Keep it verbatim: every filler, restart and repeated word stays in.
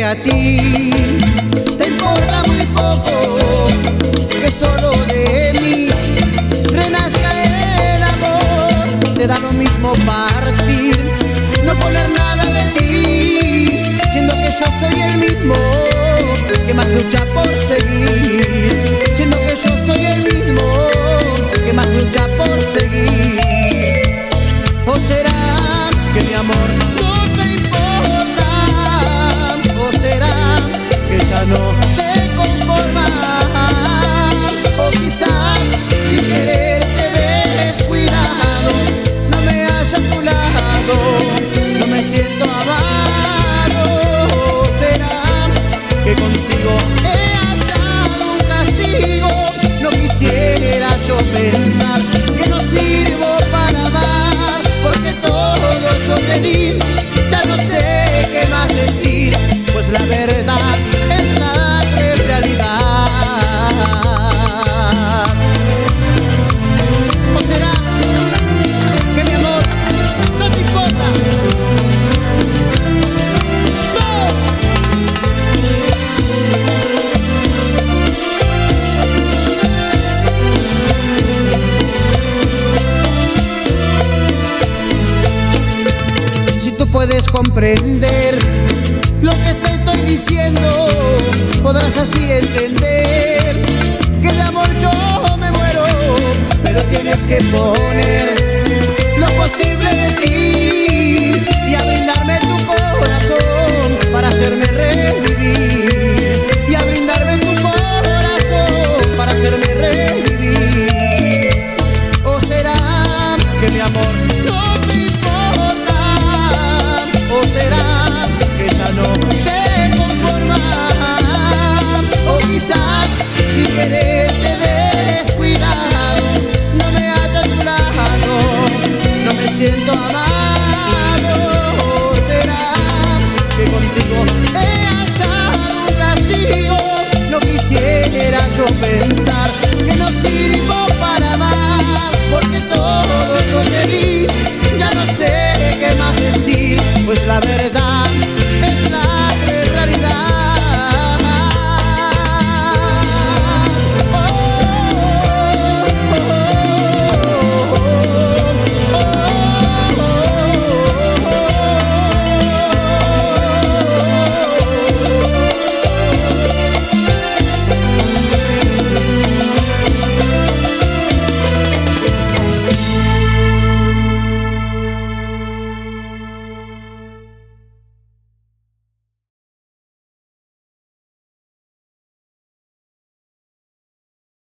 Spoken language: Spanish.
que a ti te importa muy poco, que solo de mí renazca el amor. Te da lo mismo partir, no poner nada de ti, siendo que yo soy el mismo que más lucha por seguir, siendo que yo soy el mismo que más lucha por seguir. ¿O será que mi amor no te importa? ¿O será que ya no te conformas? O quizás sin querer te he descuidado, no me hallo a tu lado, no me siento amado. ¿O será que contigo he hallado un castigo? No quisiera yo pensar que no sirvo para amar, porque todo yo te di, ya no sé qué más decir, pues la verdad es la cruel realidad. ¿O será que mi amor no te importa? Puedes comprender lo que te estoy diciendo, podrás así entender que de amor yo me muero, pero tienes que poner lo posible de ti y a brindarme tu corazón para hacerme revivir, y a brindarme tu corazón para hacerme revivir. ¿O será que mi amor no te importa? ¿O será que ya no te conformas? O quizás sin querer te he descuidado, no me hallo a tu lado, no me siento amado. ¿O será que contigo he hallado un castigo? No quisiera yo pensar